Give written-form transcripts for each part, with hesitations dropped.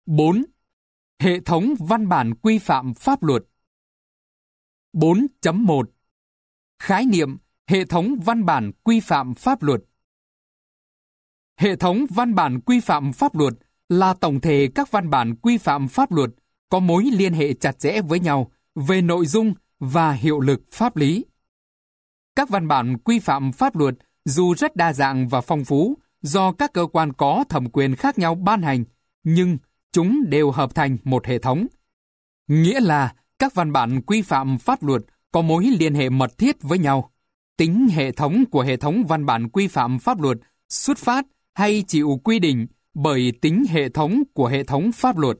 4. Hệ thống văn bản quy phạm pháp luật. 4.1 Khái niệm hệ thống văn bản quy phạm pháp luật. Hệ thống văn bản quy phạm pháp luật là tổng thể các văn bản quy phạm pháp luật có mối liên hệ chặt chẽ với nhau về nội dung và hiệu lực pháp lý. Các văn bản quy phạm pháp luật dù rất đa dạng và phong phú do các cơ quan có thẩm quyền khác nhau ban hành, nhưng chúng đều hợp thành một hệ thống. Nghĩa là các văn bản quy phạm pháp luật có mối liên hệ mật thiết với nhau. Tính hệ thống của hệ thống văn bản quy phạm pháp luật xuất phát hay chịu quy định bởi tính hệ thống của hệ thống pháp luật.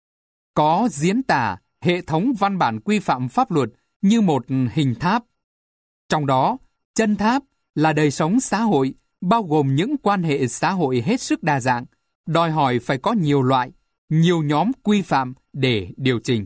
Có diễn tả hệ thống văn bản quy phạm pháp luật như một hình tháp. Trong đó, chân tháp là đời sống xã hội, bao gồm những quan hệ xã hội hết sức đa dạng, đòi hỏi phải có nhiều loại, nhiều nhóm quy phạm để điều chỉnh.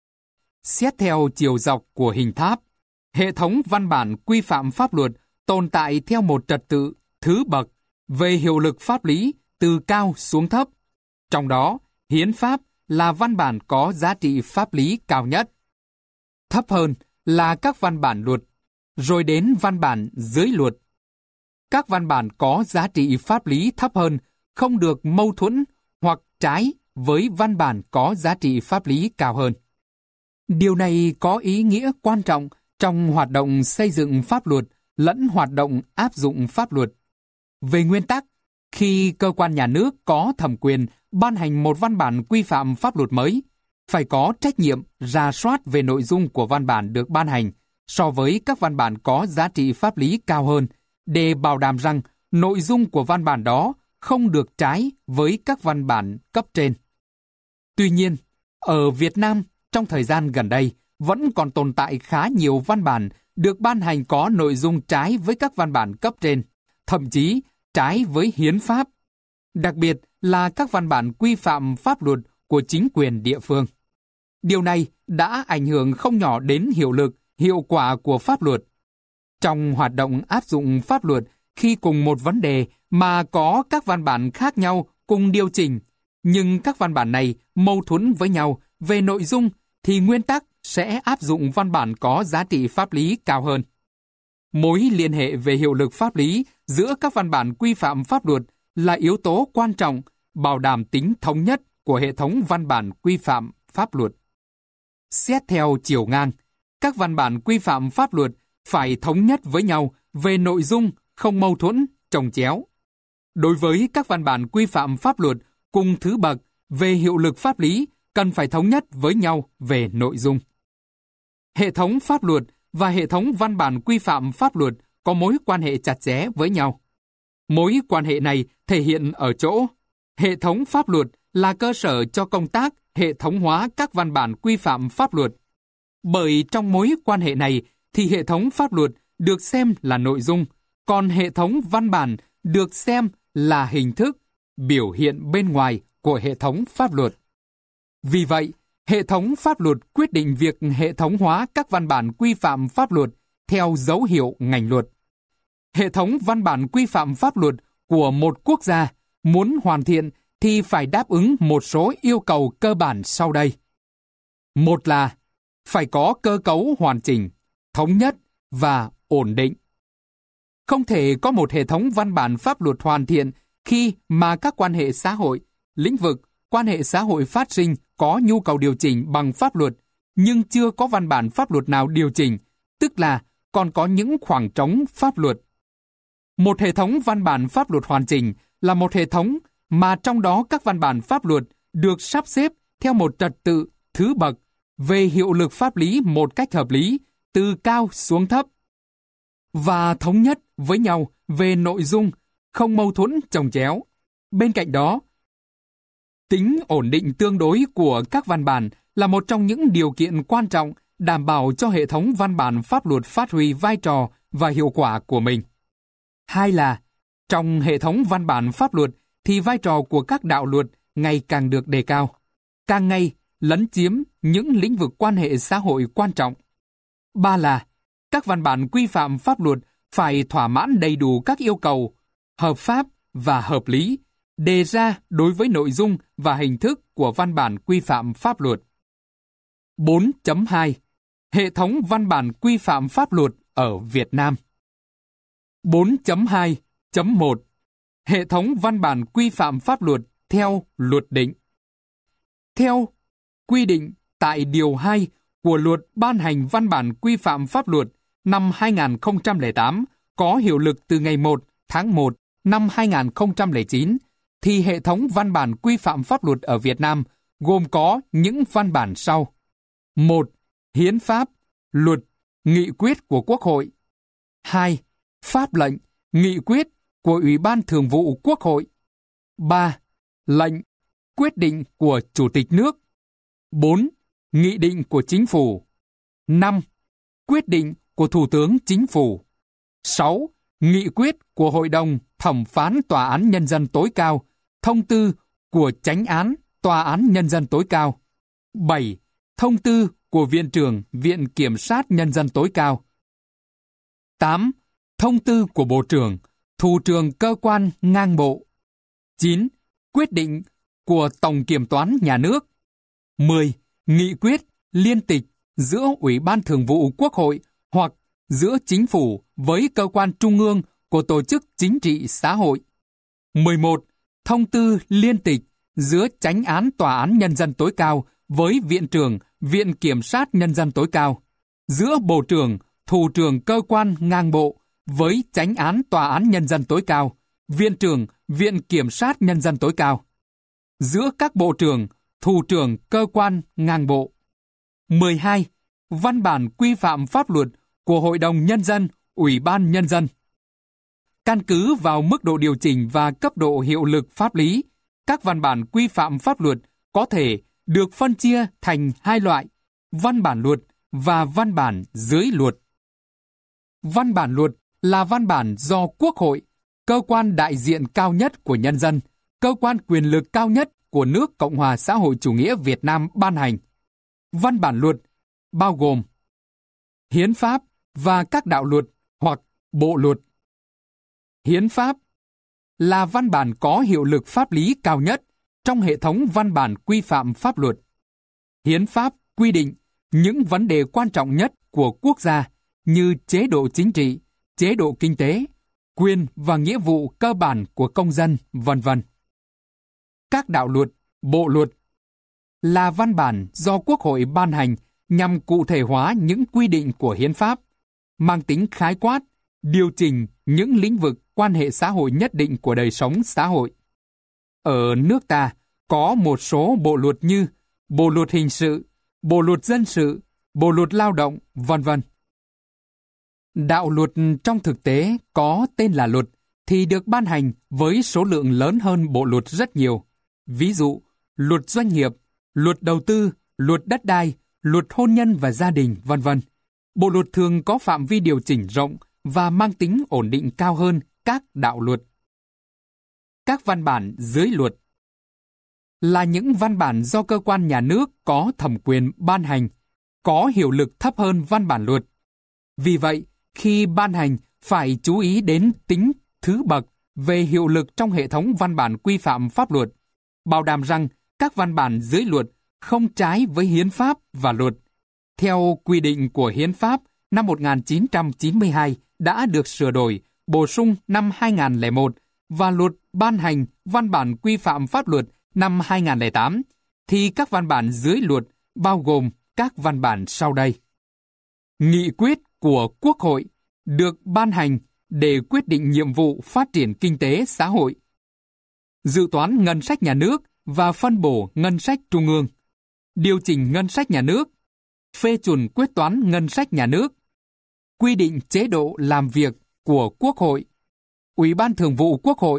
Xét theo chiều dọc của hình tháp, hệ thống văn bản quy phạm pháp luật tồn tại theo một trật tự, thứ bậc, về hiệu lực pháp lý từ cao xuống thấp. Trong đó, hiến pháp là văn bản có giá trị pháp lý cao nhất. Thấp hơn là các văn bản luật, rồi đến văn bản dưới luật. Các văn bản có giá trị pháp lý thấp hơn không được mâu thuẫn hoặc trái với văn bản có giá trị pháp lý cao hơn. Điều này có ý nghĩa quan trọng trong hoạt động xây dựng pháp luật lẫn hoạt động áp dụng pháp luật. Về nguyên tắc, khi cơ quan nhà nước có thẩm quyền ban hành một văn bản quy phạm pháp luật mới, phải có trách nhiệm rà soát về nội dung của văn bản được ban hành so với các văn bản có giá trị pháp lý cao hơn, để bảo đảm rằng nội dung của văn bản đó không được trái với các văn bản cấp trên. Tuy nhiên, ở Việt Nam, trong thời gian gần đây, vẫn còn tồn tại khá nhiều văn bản được ban hành có nội dung trái với các văn bản cấp trên, thậm chí trái với hiến pháp, đặc biệt là các văn bản quy phạm pháp luật của chính quyền địa phương. Điều này đã ảnh hưởng không nhỏ đến hiệu lực, hiệu quả của pháp luật. Trong hoạt động áp dụng pháp luật, khi cùng một vấn đề mà có các văn bản khác nhau cùng điều chỉnh, nhưng các văn bản này mâu thuẫn với nhau về nội dung, thì nguyên tắc sẽ áp dụng văn bản có giá trị pháp lý cao hơn. Mối liên hệ về hiệu lực pháp lý giữa các văn bản quy phạm pháp luật là yếu tố quan trọng bảo đảm tính thống nhất của hệ thống văn bản quy phạm pháp luật. Xét theo chiều ngang, các văn bản quy phạm pháp luật phải thống nhất với nhau về nội dung, không mâu thuẫn, chồng chéo. Đối với các văn bản quy phạm pháp luật cùng thứ bậc về hiệu lực pháp lý, cần phải thống nhất với nhau về nội dung. Hệ thống pháp luật và hệ thống văn bản quy phạm pháp luật có mối quan hệ chặt chẽ với nhau. Mối quan hệ này thể hiện ở chỗ, hệ thống pháp luật là cơ sở cho công tác hệ thống hóa các văn bản quy phạm pháp luật. Bởi trong mối quan hệ này thì hệ thống pháp luật được xem là nội dung, còn hệ thống văn bản được xem là hình thức, biểu hiện bên ngoài của hệ thống pháp luật. Vì vậy, hệ thống pháp luật quyết định việc hệ thống hóa các văn bản quy phạm pháp luật theo dấu hiệu ngành luật. Hệ thống văn bản quy phạm pháp luật của một quốc gia muốn hoàn thiện thì phải đáp ứng một số yêu cầu cơ bản sau đây. Một là phải có cơ cấu hoàn chỉnh, thống nhất và ổn định. Không thể có một hệ thống văn bản pháp luật hoàn thiện khi mà các quan hệ xã hội, lĩnh vực, quan hệ xã hội phát sinh có nhu cầu điều chỉnh bằng pháp luật, nhưng chưa có văn bản pháp luật nào điều chỉnh, tức là còn có những khoảng trống pháp luật. Một hệ thống văn bản pháp luật hoàn chỉnh là một hệ thống mà trong đó các văn bản pháp luật được sắp xếp theo một trật tự, thứ bậc, về hiệu lực pháp lý một cách hợp lý, từ cao xuống thấp, và thống nhất với nhau về nội dung, không mâu thuẫn chồng chéo. Bên cạnh đó, tính ổn định tương đối của các văn bản là một trong những điều kiện quan trọng đảm bảo cho hệ thống văn bản pháp luật phát huy vai trò và hiệu quả của mình. Hai là, trong hệ thống văn bản pháp luật thì vai trò của các đạo luật ngày càng được đề cao, càng ngày lấn chiếm những lĩnh vực quan hệ xã hội quan trọng. Ba là, các văn bản quy phạm pháp luật phải thỏa mãn đầy đủ các yêu cầu hợp pháp và hợp lý, đề ra đối với nội dung và hình thức của văn bản quy phạm pháp luật. 4.2 Hệ thống văn bản quy phạm pháp luật ở Việt Nam. 4.2.1 Hệ thống văn bản quy phạm pháp luật theo luật định. Theo quy định tại Điều 2 của Luật ban hành văn bản quy phạm pháp luật năm 2008 có hiệu lực từ ngày 1 tháng 1 năm 2009, thì hệ thống văn bản quy phạm pháp luật ở Việt Nam gồm có những văn bản sau. 1. Hiến pháp, luật, nghị quyết của Quốc hội. 2. Pháp lệnh, nghị quyết của Ủy ban Thường vụ Quốc hội. 3. Lệnh, quyết định của Chủ tịch nước. 4. Nghị định của Chính phủ. 5. Quyết định của Thủ tướng Chính phủ. 6. Nghị quyết của Hội đồng Thẩm phán Tòa án Nhân dân tối cao, thông tư của Chánh án Tòa án Nhân dân tối cao. 7. Thông tư của Viện trưởng Viện Kiểm sát Nhân dân tối cao. 8. Thông tư của Bộ trưởng, Thủ trưởng cơ quan ngang bộ. 9. Quyết định của Tổng Kiểm toán Nhà nước. 10. Nghị quyết liên tịch giữa Ủy ban Thường vụ Quốc hội hoặc giữa Chính phủ với cơ quan trung ương của tổ chức chính trị xã hội. 11. Thông tư liên tịch giữa Chánh án Tòa án Nhân dân tối cao với Viện trưởng Viện Kiểm sát Nhân dân tối cao, giữa Bộ trưởng, Thủ trưởng cơ quan ngang bộ với Chánh án Tòa án Nhân dân tối cao, Viện trưởng Viện Kiểm sát Nhân dân tối cao, giữa các Bộ trưởng, Thủ trưởng cơ quan ngang bộ. 12. Văn bản quy phạm pháp luật của Hội đồng Nhân dân, Ủy ban Nhân dân. Căn cứ vào mức độ điều chỉnh và cấp độ hiệu lực pháp lý, các văn bản quy phạm pháp luật có thể được phân chia thành hai loại: văn bản luật và văn bản dưới luật. Văn bản luật là văn bản do Quốc hội, cơ quan đại diện cao nhất của nhân dân, cơ quan quyền lực cao nhất của nước Cộng hòa xã hội chủ nghĩa Việt Nam ban hành. Văn bản luật bao gồm hiến pháp và các đạo luật hoặc bộ luật. Hiến pháp là văn bản có hiệu lực pháp lý cao nhất trong hệ thống văn bản quy phạm pháp luật. Hiến pháp quy định những vấn đề quan trọng nhất của quốc gia như chế độ chính trị, chế độ kinh tế, quyền và nghĩa vụ cơ bản của công dân, v.v. Các đạo luật, bộ luật là văn bản do Quốc hội ban hành nhằm cụ thể hóa những quy định của hiến pháp, mang tính khái quát, điều chỉnh những lĩnh vực quan hệ xã hội nhất định của đời sống xã hội. Ở nước ta có một số bộ luật như Bộ luật hình sự, Bộ luật dân sự, Bộ luật lao động, v.v. Đạo luật trong thực tế có tên là luật thì được ban hành với số lượng lớn hơn bộ luật rất nhiều. Ví dụ, luật doanh nghiệp, luật đầu tư, luật đất đai, luật hôn nhân và gia đình, v.v. Bộ luật thường có phạm vi điều chỉnh rộng và mang tính ổn định cao hơn các đạo luật. Các văn bản dưới luật là những văn bản do cơ quan nhà nước có thẩm quyền ban hành, có hiệu lực thấp hơn văn bản luật. Vì vậy, khi ban hành phải chú ý đến tính thứ bậc về hiệu lực trong hệ thống văn bản quy phạm pháp luật, bảo đảm rằng các văn bản dưới luật không trái với hiến pháp và luật, theo quy định của hiến pháp năm 1992 đã được sửa đổi, bổ sung năm 2001 và luật ban hành văn bản quy phạm pháp luật năm 2008, thì các văn bản dưới luật bao gồm các văn bản sau đây. Nghị quyết của Quốc hội được ban hành để quyết định nhiệm vụ phát triển kinh tế xã hội, dự toán ngân sách nhà nước và phân bổ ngân sách trung ương, điều chỉnh ngân sách nhà nước, phê chuẩn quyết toán ngân sách nhà nước, quy định chế độ làm việc của Quốc hội, Ủy ban Thường vụ Quốc hội,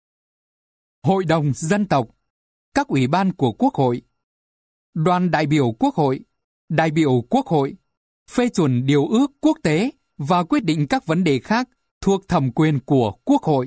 Hội đồng Dân tộc, các ủy ban của Quốc hội, đoàn đại biểu Quốc hội, phê chuẩn điều ước quốc tế và quyết định các vấn đề khác thuộc thẩm quyền của Quốc hội.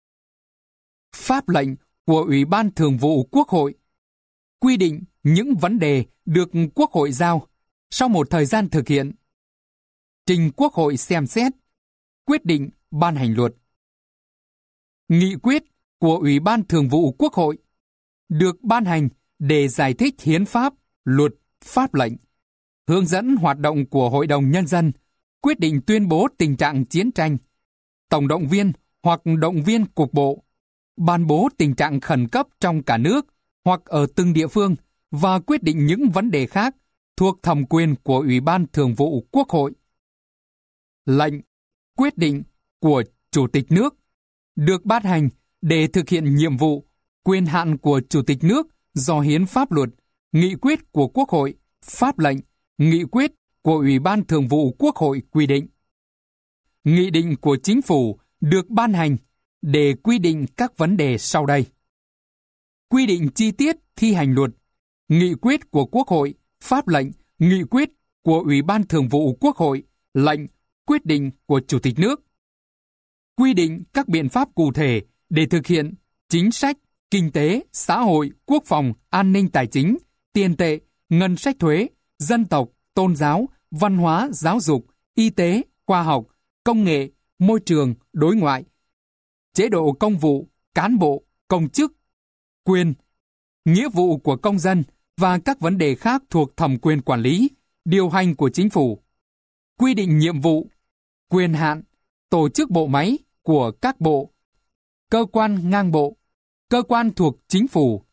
Pháp lệnh của Ủy ban Thường vụ Quốc hội quy định những vấn đề được Quốc hội giao sau một thời gian thực hiện, trình Quốc hội xem xét, quyết định ban hành luật. Nghị quyết của Ủy ban Thường vụ Quốc hội, được ban hành để giải thích hiến pháp, luật, pháp lệnh, hướng dẫn hoạt động của Hội đồng Nhân dân, quyết định tuyên bố tình trạng chiến tranh, tổng động viên hoặc động viên cục bộ, ban bố tình trạng khẩn cấp trong cả nước hoặc ở từng địa phương và quyết định những vấn đề khác thuộc thẩm quyền của Ủy ban Thường vụ Quốc hội. Lệnh, quyết định của Chủ tịch nước được ban hành để thực hiện nhiệm vụ, quyền hạn của Chủ tịch nước do hiến pháp, luật, nghị quyết của Quốc hội, pháp lệnh, nghị quyết của Ủy ban Thường vụ Quốc hội quy định. Nghị định của Chính phủ được ban hành để quy định các vấn đề sau đây. Quy định chi tiết thi hành luật, nghị quyết của Quốc hội, pháp lệnh, nghị quyết của Ủy ban Thường vụ Quốc hội, lệnh, quyết định của Chủ tịch nước. Quy định các biện pháp cụ thể để thực hiện chính sách, kinh tế, xã hội, quốc phòng, an ninh tài chính, tiền tệ, ngân sách thuế, dân tộc, tôn giáo, văn hóa, giáo dục, y tế, khoa học, công nghệ, môi trường, đối ngoại, chế độ công vụ, cán bộ, công chức, quyền, nghĩa vụ của công dân và các vấn đề khác thuộc thẩm quyền quản lý, điều hành của Chính phủ. Quy định nhiệm vụ, quyền hạn, tổ chức bộ máy của các bộ, cơ quan ngang bộ, cơ quan thuộc Chính phủ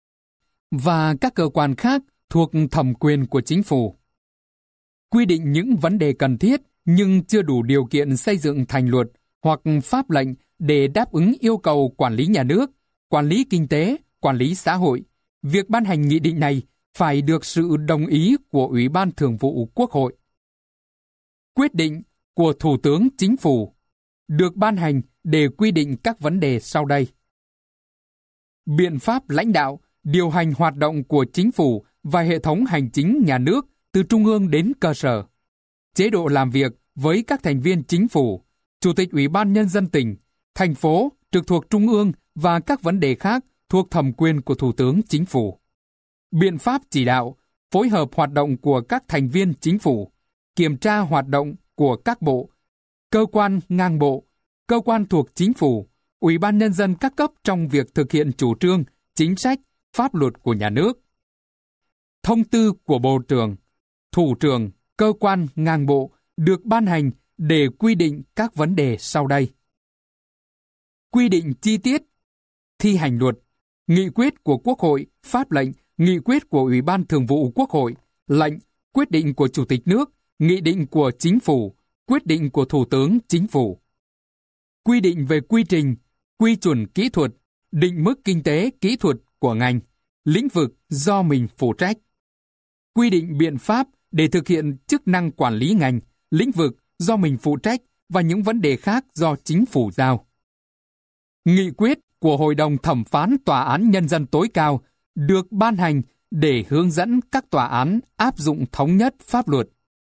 và các cơ quan khác thuộc thẩm quyền của Chính phủ. Quy định những vấn đề cần thiết nhưng chưa đủ điều kiện xây dựng thành luật hoặc pháp lệnh để đáp ứng yêu cầu quản lý nhà nước, quản lý kinh tế, quản lý xã hội. Việc ban hành nghị định này phải được sự đồng ý của Ủy ban Thường vụ Quốc hội. Quyết định của Thủ tướng Chính phủ được ban hành để quy định các vấn đề sau đây. Biện pháp lãnh đạo, điều hành hoạt động của Chính phủ và hệ thống hành chính nhà nước từ trung ương đến cơ sở. Chế độ làm việc với các thành viên Chính phủ, Chủ tịch Ủy ban Nhân dân tỉnh, thành phố trực thuộc Trung ương và các vấn đề khác thuộc thẩm quyền của Thủ tướng Chính phủ. Biện pháp chỉ đạo, phối hợp hoạt động của các thành viên Chính phủ, kiểm tra hoạt động của các bộ, cơ quan ngang bộ, cơ quan thuộc Chính phủ, Ủy ban Nhân dân các cấp trong việc thực hiện chủ trương, chính sách, pháp luật của nhà nước. Thông tư của Bộ trưởng, Thủ trưởng, cơ quan ngang bộ được ban hành để quy định các vấn đề sau đây. Quy định chi tiết thi hành luật, nghị quyết của Quốc hội, pháp lệnh, nghị quyết của Ủy ban Thường vụ Quốc hội, lệnh, quyết định của Chủ tịch nước, nghị định của Chính phủ, quyết định của Thủ tướng Chính phủ. Quy định về quy trình, quy chuẩn kỹ thuật, định mức kinh tế kỹ thuật của ngành, lĩnh vực do mình phụ trách. Quy định biện pháp để thực hiện chức năng quản lý ngành, lĩnh vực do mình phụ trách và những vấn đề khác do Chính phủ giao. Nghị quyết của Hội đồng Thẩm phán Tòa án Nhân dân tối cao được ban hành để hướng dẫn các tòa án áp dụng thống nhất pháp luật.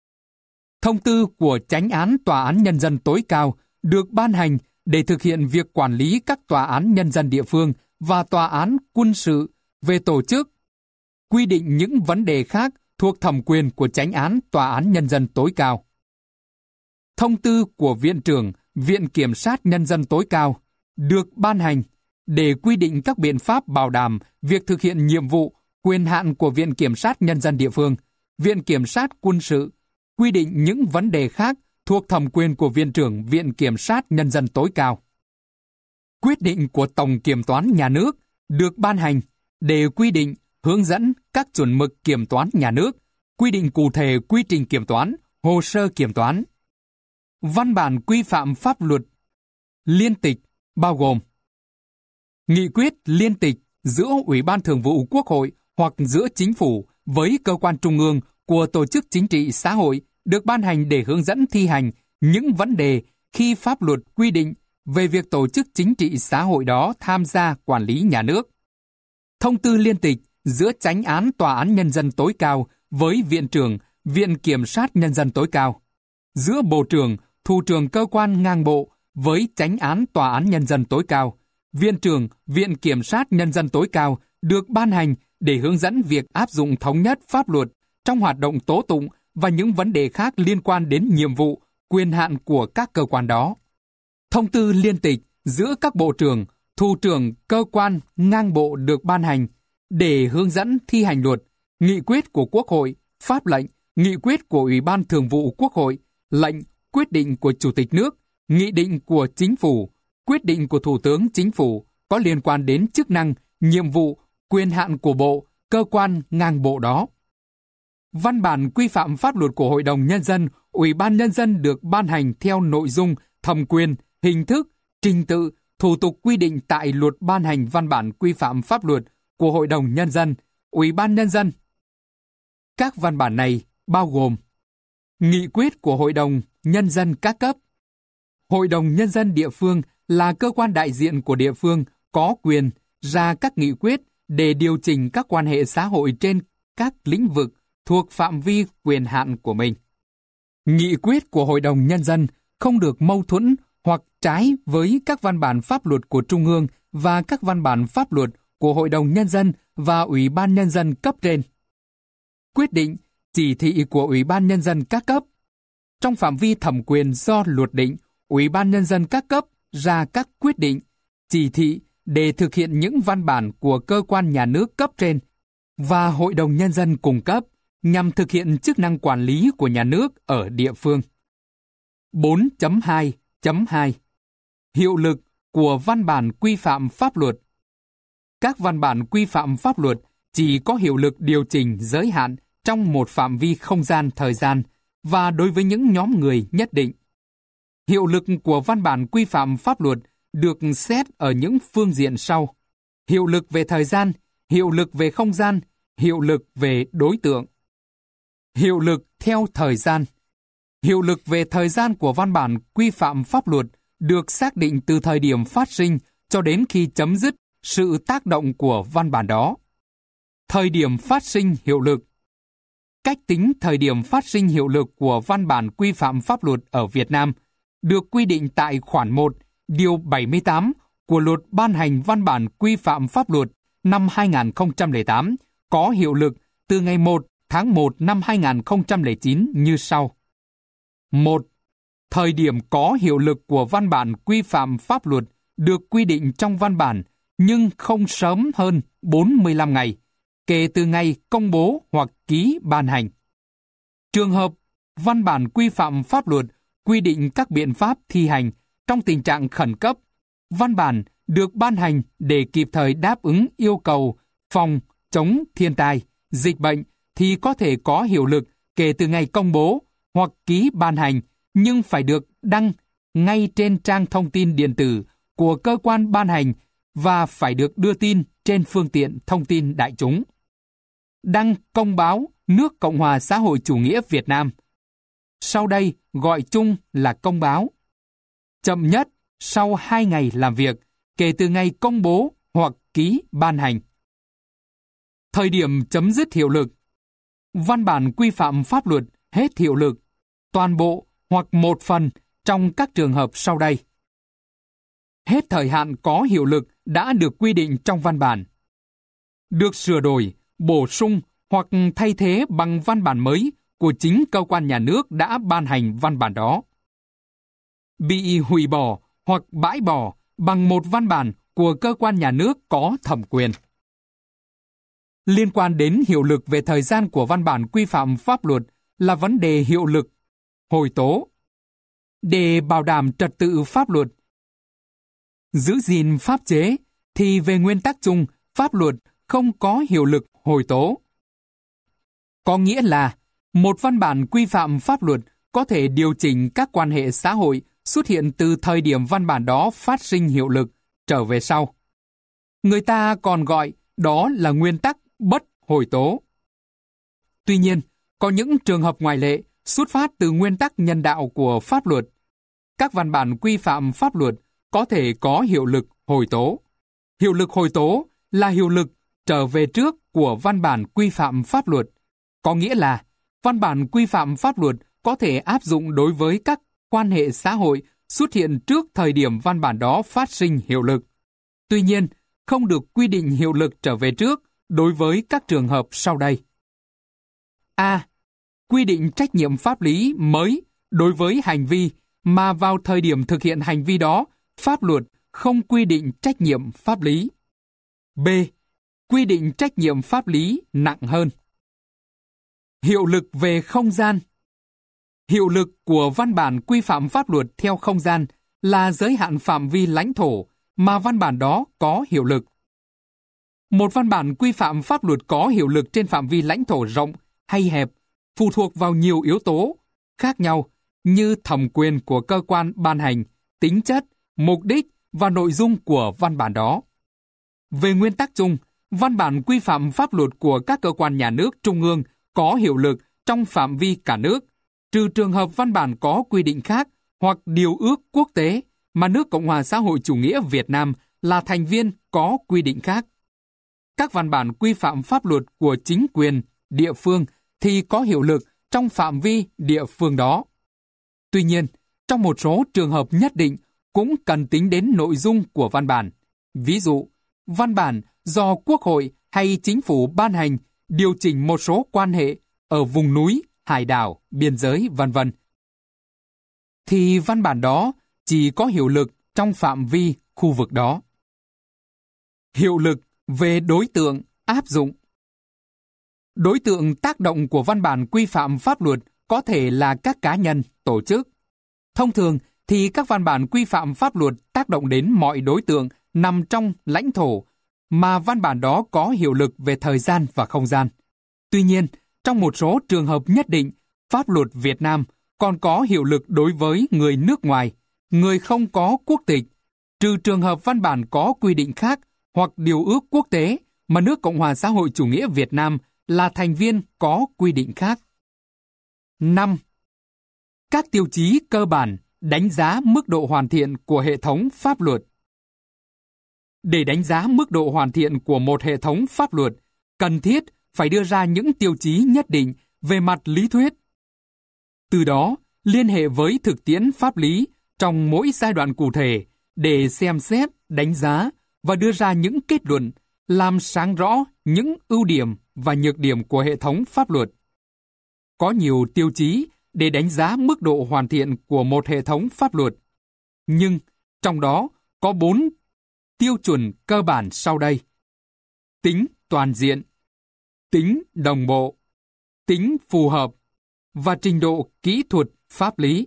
Thông tư của Chánh án Tòa án Nhân dân tối cao được ban hành để thực hiện việc quản lý các tòa án nhân dân địa phương và tòa án quân sự về tổ chức, quy định những vấn đề khác thuộc thẩm quyền của Chánh án Tòa án Nhân dân tối cao. Thông tư của Viện trưởng Viện Kiểm sát Nhân dân tối cao được ban hành để quy định các biện pháp bảo đảm việc thực hiện nhiệm vụ, quyền hạn của Viện Kiểm sát Nhân dân địa phương, Viện Kiểm sát quân sự, quy định những vấn đề khác thuộc thẩm quyền của Viện trưởng Viện Kiểm sát Nhân dân tối cao. Quyết định của Tổng Kiểm toán Nhà nước được ban hành để quy định, hướng dẫn các chuẩn mực kiểm toán nhà nước, quy định cụ thể quy trình kiểm toán, hồ sơ kiểm toán. Văn bản quy phạm pháp luật liên tịch bao gồm nghị quyết liên tịch giữa Ủy ban Thường vụ Quốc hội hoặc giữa Chính phủ với cơ quan trung ương của tổ chức chính trị xã hội được ban hành để hướng dẫn thi hành những vấn đề khi pháp luật quy định về việc tổ chức chính trị xã hội đó tham gia quản lý nhà nước. Thông tư liên tịch giữa Chánh án Tòa án Nhân dân tối cao với Viện trưởng Viện Kiểm sát Nhân dân tối cao, giữa Bộ trưởng, Thủ trưởng cơ quan ngang bộ với Chánh án Tòa án Nhân dân tối cao, Viện trưởng Viện Kiểm sát Nhân dân tối cao được ban hành để hướng dẫn việc áp dụng thống nhất pháp luật trong hoạt động tố tụng và những vấn đề khác liên quan đến nhiệm vụ, quyền hạn của các cơ quan đó. Thông tư liên tịch giữa các bộ trưởng, thủ trưởng cơ quan ngang bộ được ban hành để hướng dẫn thi hành luật, nghị quyết của Quốc hội, pháp lệnh, nghị quyết của Ủy ban Thường vụ Quốc hội, lệnh, quyết định của Chủ tịch nước, nghị định của Chính phủ, quyết định của Thủ tướng Chính phủ có liên quan đến chức năng, nhiệm vụ, quyền hạn của bộ, cơ quan ngang bộ đó. Văn bản quy phạm pháp luật của Hội đồng Nhân dân, Ủy ban Nhân dân được ban hành theo nội dung, thẩm quyền, hình thức, trình tự, thủ tục quy định tại luật ban hành văn bản quy phạm pháp luật của Hội đồng Nhân dân, Ủy ban Nhân dân. Các văn bản này bao gồm nghị quyết của Hội đồng Nhân dân các cấp. Hội đồng Nhân dân địa phương là cơ quan đại diện của địa phương có quyền ra các nghị quyết để điều chỉnh các quan hệ xã hội trên các lĩnh vực thuộc phạm vi quyền hạn của mình. Nghị quyết của Hội đồng Nhân dân không được mâu thuẫn hoặc trái với các văn bản pháp luật của Trung ương và các văn bản pháp luật của Hội đồng Nhân dân và Ủy ban Nhân dân cấp trên. Quyết định, chỉ thị của Ủy ban Nhân dân các cấp. Trong phạm vi thẩm quyền do luật định, Ủy ban Nhân dân các cấp ra các quyết định, chỉ thị để thực hiện những văn bản của cơ quan nhà nước cấp trên và Hội đồng Nhân dân cung cấp nhằm thực hiện chức năng quản lý của nhà nước ở địa phương. 4.2.2 Hiệu lực của văn bản quy phạm pháp luật. Các văn bản quy phạm pháp luật chỉ có hiệu lực điều chỉnh giới hạn trong một phạm vi không gian thời gian và đối với những nhóm người nhất định. Hiệu lực của văn bản quy phạm pháp luật được xét ở những phương diện sau: hiệu lực về thời gian, hiệu lực về không gian, hiệu lực về đối tượng. Hiệu lực theo thời gian. Hiệu lực về thời gian của văn bản quy phạm pháp luật được xác định từ thời điểm phát sinh cho đến khi chấm dứt sự tác động của văn bản đó. Thời điểm phát sinh hiệu lực. Cách tính thời điểm phát sinh hiệu lực của văn bản quy phạm pháp luật ở Việt Nam được quy định tại khoản 1, điều 78 của Luật ban hành văn bản quy phạm pháp luật năm 2008 có hiệu lực từ ngày 1 tháng 1 năm 2009 như sau. 1. Thời điểm có hiệu lực của văn bản quy phạm pháp luật được quy định trong văn bản nhưng không sớm hơn 45 ngày kể từ ngày công bố hoặc ký ban hành. Trường hợp văn bản quy phạm pháp luật quy định các biện pháp thi hành trong tình trạng khẩn cấp, văn bản được ban hành để kịp thời đáp ứng yêu cầu phòng chống thiên tai, dịch bệnh thì có thể có hiệu lực kể từ ngày công bố hoặc ký ban hành, nhưng phải được đăng ngay trên trang thông tin điện tử của cơ quan ban hành và phải được đưa tin trên phương tiện thông tin đại chúng. Đăng công báo nước Cộng hòa xã hội chủ nghĩa Việt Nam. Sau đây gọi chung là công báo. Chậm nhất sau 2 ngày làm việc kể từ ngày công bố hoặc ký ban hành. Thời điểm chấm dứt hiệu lực. Văn bản quy phạm pháp luật hết hiệu lực, toàn bộ hoặc một phần trong các trường hợp sau đây. Hết thời hạn có hiệu lực đã được quy định trong văn bản. Được sửa đổi, bổ sung hoặc thay thế bằng văn bản mới của chính cơ quan nhà nước đã ban hành văn bản đó. Bị hủy bỏ hoặc bãi bỏ bằng một văn bản của cơ quan nhà nước có thẩm quyền. Liên quan đến hiệu lực về thời gian của văn bản quy phạm pháp luật là vấn đề hiệu lực, hồi tố. Để bảo đảm trật tự pháp luật, giữ gìn pháp chế, thì về nguyên tắc chung, pháp luật không có hiệu lực hồi tố. Có nghĩa là, một văn bản quy phạm pháp luật có thể điều chỉnh các quan hệ xã hội xuất hiện từ thời điểm văn bản đó phát sinh hiệu lực trở về sau. Người ta còn gọi đó là nguyên tắc bất hồi tố. Tuy nhiên, có những trường hợp ngoại lệ xuất phát từ nguyên tắc nhân đạo của pháp luật. Các văn bản quy phạm pháp luật có thể có hiệu lực hồi tố. Hiệu lực hồi tố là hiệu lực trở về trước của văn bản quy phạm pháp luật. Có nghĩa là, văn bản quy phạm pháp luật có thể áp dụng đối với các quan hệ xã hội xuất hiện trước thời điểm văn bản đó phát sinh hiệu lực. Tuy nhiên, không được quy định hiệu lực trở về trước đối với các trường hợp sau đây. A. Quy định trách nhiệm pháp lý mới đối với hành vi mà vào thời điểm thực hiện hành vi đó, pháp luật không quy định trách nhiệm pháp lý. B. Quy định trách nhiệm pháp lý nặng hơn. Hiệu lực về không gian. Hiệu lực của văn bản quy phạm pháp luật theo không gian là giới hạn phạm vi lãnh thổ mà văn bản đó có hiệu lực. Một văn bản quy phạm pháp luật có hiệu lực trên phạm vi lãnh thổ rộng hay hẹp phụ thuộc vào nhiều yếu tố khác nhau như thẩm quyền của cơ quan ban hành, tính chất, mục đích và nội dung của văn bản đó. Về nguyên tắc chung, văn bản quy phạm pháp luật của các cơ quan nhà nước trung ương có hiệu lực trong phạm vi cả nước, trừ trường hợp văn bản có quy định khác hoặc điều ước quốc tế mà nước Cộng hòa xã hội chủ nghĩa Việt Nam là thành viên có quy định khác. Các văn bản quy phạm pháp luật của chính quyền địa phương thì có hiệu lực trong phạm vi địa phương đó. Tuy nhiên, trong một số trường hợp nhất định cũng cần tính đến nội dung của văn bản. Ví dụ, văn bản do Quốc hội hay Chính phủ ban hành điều chỉnh một số quan hệ ở vùng núi, hải đảo, biên giới, v.v. thì văn bản đó chỉ có hiệu lực trong phạm vi khu vực đó. Hiệu lực về đối tượng áp dụng. Đối tượng tác động của văn bản quy phạm pháp luật có thể là các cá nhân, tổ chức. Thông thường thì các văn bản quy phạm pháp luật tác động đến mọi đối tượng nằm trong lãnh thổ mà văn bản đó có hiệu lực về thời gian và không gian. Tuy nhiên, trong một số trường hợp nhất định, pháp luật Việt Nam còn có hiệu lực đối với người nước ngoài, người không có quốc tịch, trừ trường hợp văn bản có quy định khác hoặc điều ước quốc tế mà nước Cộng hòa xã hội chủ nghĩa Việt Nam là thành viên có quy định khác. 5. Các tiêu chí cơ bản đánh giá mức độ hoàn thiện của hệ thống pháp luật. Để đánh giá mức độ hoàn thiện của một hệ thống pháp luật, cần thiết phải đưa ra những tiêu chí nhất định về mặt lý thuyết. Từ đó, liên hệ với thực tiễn pháp lý trong mỗi giai đoạn cụ thể để xem xét, đánh giá và đưa ra những kết luận, làm sáng rõ những ưu điểm và nhược điểm của hệ thống pháp luật. Có nhiều tiêu chí để đánh giá mức độ hoàn thiện của một hệ thống pháp luật, nhưng trong đó có 4 tiêu chuẩn cơ bản sau đây: tính toàn diện, tính đồng bộ, tính phù hợp và trình độ kỹ thuật pháp lý.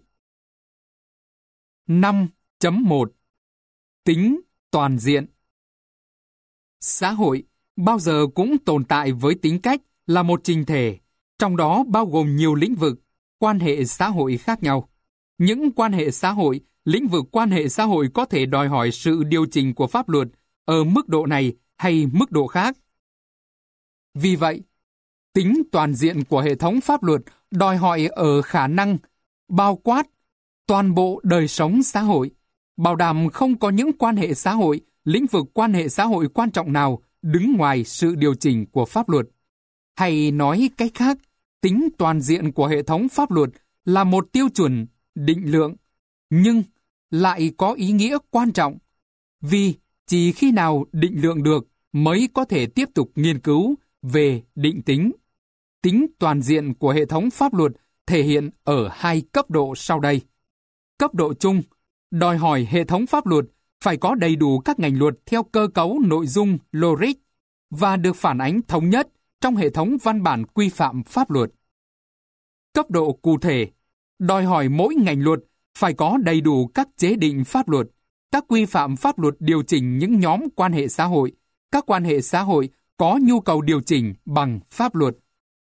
5.1 Tính toàn diện. Xã hội bao giờ cũng tồn tại với tính cách là một chỉnh thể, trong đó bao gồm nhiều lĩnh vực, quan hệ xã hội khác nhau. Những quan hệ xã hội, lĩnh vực quan hệ xã hội có thể đòi hỏi sự điều chỉnh của pháp luật ở mức độ này hay mức độ khác. Vì vậy, tính toàn diện của hệ thống pháp luật đòi hỏi ở khả năng bao quát toàn bộ đời sống xã hội, bảo đảm không có những quan hệ xã hội, lĩnh vực quan hệ xã hội quan trọng nào đứng ngoài sự điều chỉnh của pháp luật. Hay nói cách khác, tính toàn diện của hệ thống pháp luật là một tiêu chuẩn định lượng, nhưng lại có ý nghĩa quan trọng, vì chỉ khi nào định lượng được mới có thể tiếp tục nghiên cứu về định tính. Tính toàn diện của hệ thống pháp luật thể hiện ở 2 cấp độ sau đây. Cấp độ chung, đòi hỏi hệ thống pháp luật phải có đầy đủ các ngành luật theo cơ cấu nội dung logic và được phản ánh thống nhất trong hệ thống văn bản quy phạm pháp luật. Cấp độ cụ thể, đòi hỏi mỗi ngành luật phải có đầy đủ các chế định pháp luật, các quy phạm pháp luật điều chỉnh những nhóm quan hệ xã hội, các quan hệ xã hội có nhu cầu điều chỉnh bằng pháp luật.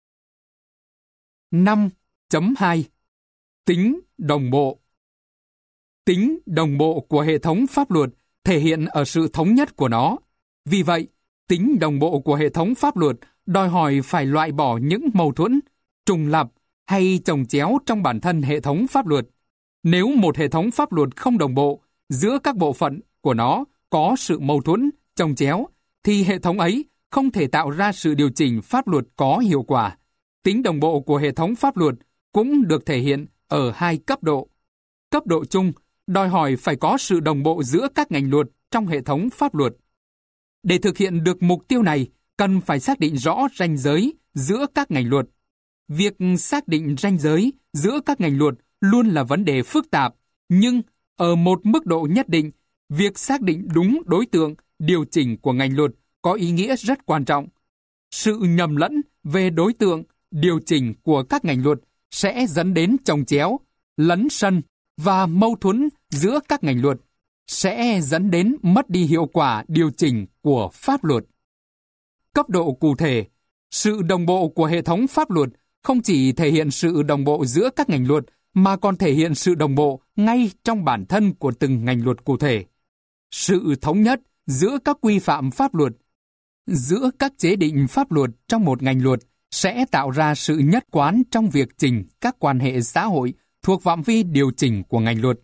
5.2 Tính đồng bộ. Tính đồng bộ của hệ thống pháp luật thể hiện ở sự thống nhất của nó. Vì vậy, tính đồng bộ của hệ thống pháp luật đòi hỏi phải loại bỏ những mâu thuẫn, trùng lặp hay chồng chéo trong bản thân hệ thống pháp luật. Nếu một hệ thống pháp luật không đồng bộ, giữa các bộ phận của nó có sự mâu thuẫn, chồng chéo, thì hệ thống ấy không thể tạo ra sự điều chỉnh pháp luật có hiệu quả. Tính đồng bộ của hệ thống pháp luật cũng được thể hiện ở 2 cấp độ. Cấp độ chung đòi hỏi phải có sự đồng bộ giữa các ngành luật trong hệ thống pháp luật. Để thực hiện được mục tiêu này, cần phải xác định rõ ranh giới giữa các ngành luật. Việc xác định ranh giới giữa các ngành luật luôn là vấn đề phức tạp, nhưng ở một mức độ nhất định Việc xác định đúng đối tượng điều chỉnh của ngành luật có ý nghĩa rất quan trọng. Sự nhầm lẫn về đối tượng điều chỉnh của các ngành luật sẽ dẫn đến chồng chéo, lấn sân và mâu thuẫn giữa các ngành luật, sẽ dẫn đến mất đi hiệu quả điều chỉnh của pháp luật. Cấp độ cụ thể, sự đồng bộ của hệ thống pháp luật không chỉ thể hiện sự đồng bộ giữa các ngành luật mà còn thể hiện sự đồng bộ ngay trong bản thân của từng ngành luật cụ thể. Sự thống nhất giữa các quy phạm pháp luật, giữa các chế định pháp luật trong một ngành luật sẽ tạo ra sự nhất quán trong việc chỉnh các quan hệ xã hội thuộc phạm vi điều chỉnh của ngành luật.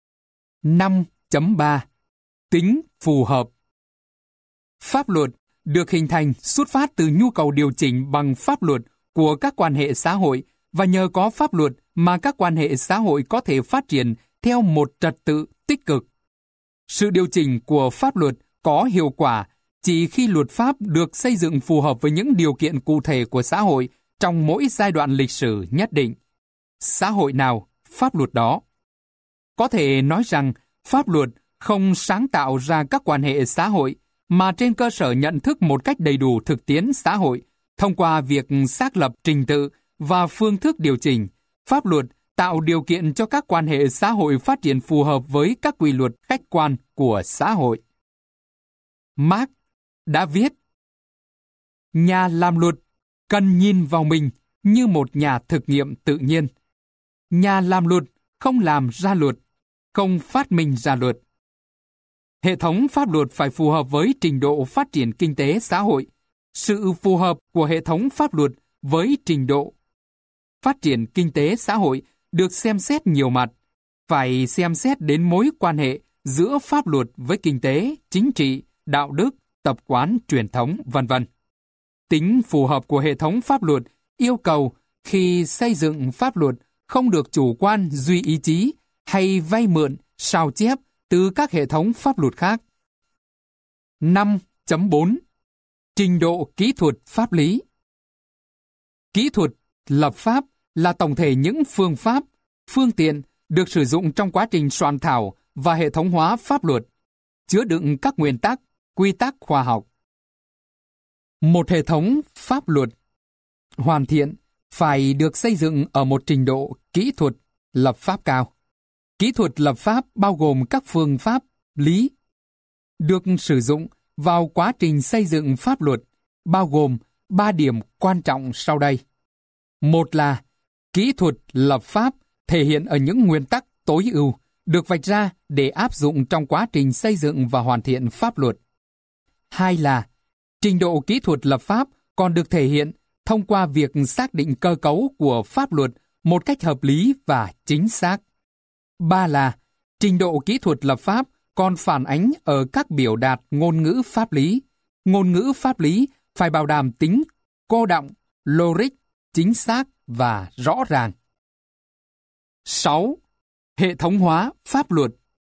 5.3 Tính phù hợp. Pháp luật được hình thành xuất phát từ nhu cầu điều chỉnh bằng pháp luật của các quan hệ xã hội, và nhờ có pháp luật mà các quan hệ xã hội có thể phát triển theo một trật tự tích cực. Sự điều chỉnh của pháp luật có hiệu quả chỉ khi luật pháp được xây dựng phù hợp với những điều kiện cụ thể của xã hội trong mỗi giai đoạn lịch sử nhất định. Xã hội nào, pháp luật đó. Có thể nói rằng pháp luật không sáng tạo ra các quan hệ xã hội, mà trên cơ sở nhận thức một cách đầy đủ thực tiễn xã hội, thông qua việc xác lập trình tự và phương thức điều chỉnh, pháp luật tạo điều kiện cho các quan hệ xã hội phát triển phù hợp với các quy luật khách quan của xã hội. Marx đã viết: nhà làm luật cần nhìn vào mình như một nhà thực nghiệm tự nhiên. Nhà làm luật không làm ra luật, không phát minh ra luật. Hệ thống pháp luật phải phù hợp với trình độ phát triển kinh tế xã hội. Sự phù hợp của hệ thống pháp luật với trình độ phát triển kinh tế xã hội được xem xét nhiều mặt, phải xem xét đến mối quan hệ giữa pháp luật với kinh tế, chính trị, đạo đức, tập quán, truyền thống, v.v. Tính phù hợp của hệ thống pháp luật yêu cầu khi xây dựng pháp luật không được chủ quan duy ý chí hay vay mượn, sao chép từ các hệ thống pháp luật khác. 5.4 Trình độ kỹ thuật pháp lý. Kỹ thuật lập pháp là tổng thể những phương pháp, phương tiện được sử dụng trong quá trình soạn thảo và hệ thống hóa pháp luật, chứa đựng các nguyên tắc, quy tắc khoa học. Một hệ thống pháp luật hoàn thiện phải được xây dựng ở một trình độ kỹ thuật lập pháp cao. Kỹ thuật lập pháp bao gồm các phương pháp lý được sử dụng vào quá trình xây dựng pháp luật, bao gồm 3 điểm quan trọng sau đây. Một là kỹ thuật lập pháp thể hiện ở những nguyên tắc tối ưu được vạch ra để áp dụng trong quá trình xây dựng và hoàn thiện pháp luật. Hai là trình độ kỹ thuật lập pháp còn được thể hiện thông qua việc xác định cơ cấu của pháp luật một cách hợp lý và chính xác. Ba là trình độ kỹ thuật lập pháp còn phản ánh ở các biểu đạt ngôn ngữ pháp lý. Ngôn ngữ pháp lý phải bảo đảm tính cô đọng, logic, chính xác và rõ ràng. 6. Hệ thống hóa pháp luật.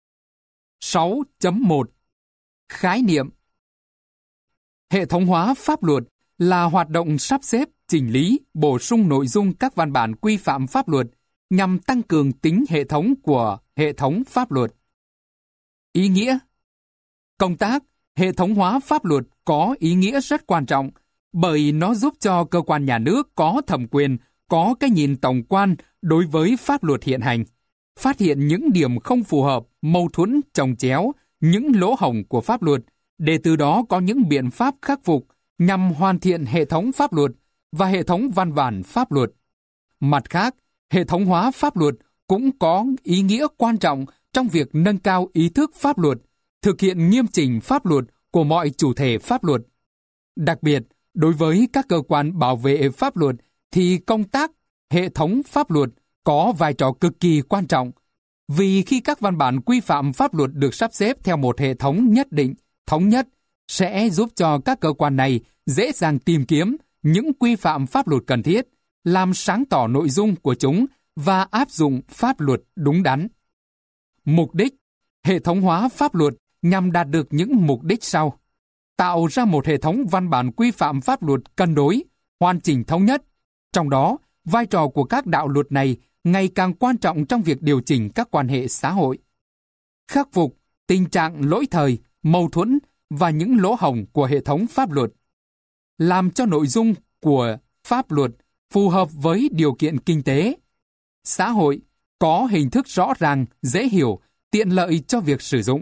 6.1 Khái niệm. Hệ thống hóa pháp luật là hoạt động sắp xếp, chỉnh lý, bổ sung nội dung các văn bản quy phạm pháp luật nhằm tăng cường tính hệ thống của hệ thống pháp luật. Ý nghĩa. Công tác hệ thống hóa pháp luật có ý nghĩa rất quan trọng bởi nó giúp cho cơ quan nhà nước có thẩm quyền có cái nhìn tổng quan đối với pháp luật hiện hành, phát hiện những điểm không phù hợp, mâu thuẫn, chồng chéo, những lỗ hổng của pháp luật, để từ đó có những biện pháp khắc phục nhằm hoàn thiện hệ thống pháp luật và hệ thống văn bản pháp luật. Mặt khác, hệ thống hóa pháp luật cũng có ý nghĩa quan trọng trong việc nâng cao ý thức pháp luật, thực hiện nghiêm chỉnh pháp luật của mọi chủ thể pháp luật. Đặc biệt, đối với các cơ quan bảo vệ pháp luật thì công tác hệ thống pháp luật có vai trò cực kỳ quan trọng, vì khi các văn bản quy phạm pháp luật được sắp xếp theo một hệ thống nhất định, thống nhất, sẽ giúp cho các cơ quan này dễ dàng tìm kiếm những quy phạm pháp luật cần thiết, làm sáng tỏ nội dung của chúng và áp dụng pháp luật đúng đắn. Mục đích, hệ thống hóa pháp luật nhằm đạt được những mục đích sau: tạo ra một hệ thống văn bản quy phạm pháp luật cân đối, hoàn chỉnh thống nhất. Trong đó, vai trò của các đạo luật này ngày càng quan trọng trong việc điều chỉnh các quan hệ xã hội. Khắc phục tình trạng lỗi thời, mâu thuẫn và những lỗ hổng của hệ thống pháp luật. Làm cho nội dung của pháp luật phù hợp với điều kiện kinh tế, xã hội, có hình thức rõ ràng, dễ hiểu, tiện lợi cho việc sử dụng.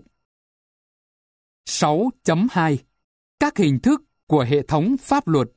6.2. Các hình thức của hệ thống pháp luật.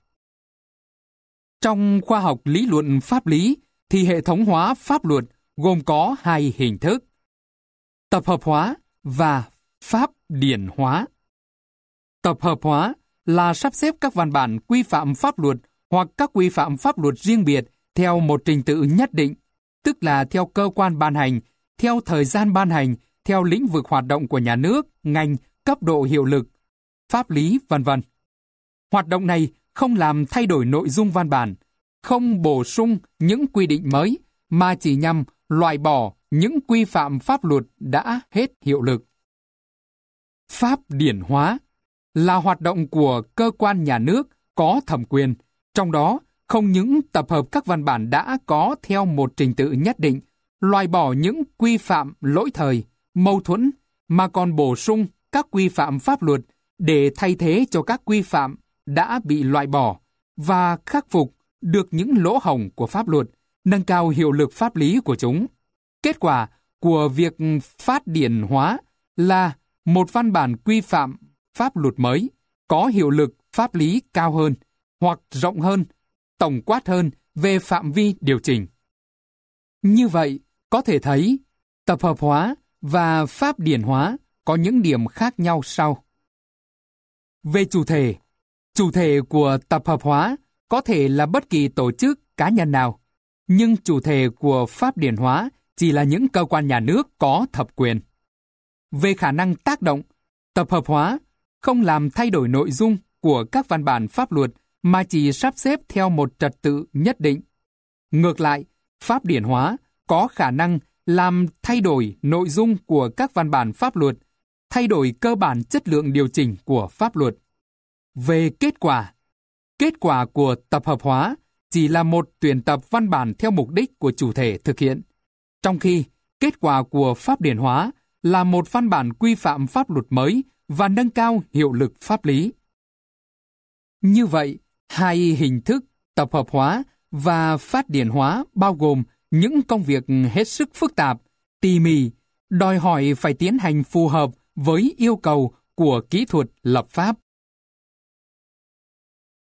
Trong khoa học lý luận pháp lý thì hệ thống hóa pháp luật gồm có hai hình thức: tập hợp hóa và pháp điển hóa. Tập hợp hóa là sắp xếp các văn bản quy phạm pháp luật hoặc các quy phạm pháp luật riêng biệt theo một trình tự nhất định, tức là theo cơ quan ban hành, theo thời gian ban hành, theo lĩnh vực hoạt động của nhà nước, ngành, cấp độ hiệu lực, pháp lý, v.v. Hoạt động này không làm thay đổi nội dung văn bản, không bổ sung những quy định mới, mà chỉ nhằm loại bỏ những quy phạm pháp luật đã hết hiệu lực. Pháp điển hóa là hoạt động của cơ quan nhà nước có thẩm quyền, trong đó không những tập hợp các văn bản đã có theo một trình tự nhất định, loại bỏ những quy phạm lỗi thời, mâu thuẫn, mà còn bổ sung các quy phạm pháp luật để thay thế cho các quy phạm đã bị loại bỏ và khắc phục được những lỗ hổng của pháp luật, nâng cao hiệu lực pháp lý của chúng. Kết quả của việc phát điển hóa là một văn bản quy phạm pháp luật mới, có hiệu lực pháp lý cao hơn, hoặc rộng hơn, tổng quát hơn về phạm vi điều chỉnh. Như vậy, có thể thấy, tập hợp hóa và pháp điển hóa có những điểm khác nhau sau. Về chủ thể của tập hợp hóa có thể là bất kỳ tổ chức, cá nhân nào, nhưng chủ thể của pháp điển hóa chỉ là những cơ quan nhà nước có thẩm quyền. Về khả năng tác động, tập hợp hóa không làm thay đổi nội dung của các văn bản pháp luật mà chỉ sắp xếp theo một trật tự nhất định. Ngược lại, pháp điển hóa có khả năng làm thay đổi nội dung của các văn bản pháp luật, thay đổi cơ bản chất lượng điều chỉnh của pháp luật. Về kết quả của tập hợp hóa chỉ là một tuyển tập văn bản theo mục đích của chủ thể thực hiện, trong khi kết quả của pháp điển hóa là một văn bản quy phạm pháp luật mới và nâng cao hiệu lực pháp lý. Như vậy, hai hình thức tập hợp hóa và phát điển hóa bao gồm những công việc hết sức phức tạp, tỉ mỉ, đòi hỏi phải tiến hành phù hợp với yêu cầu của kỹ thuật lập pháp.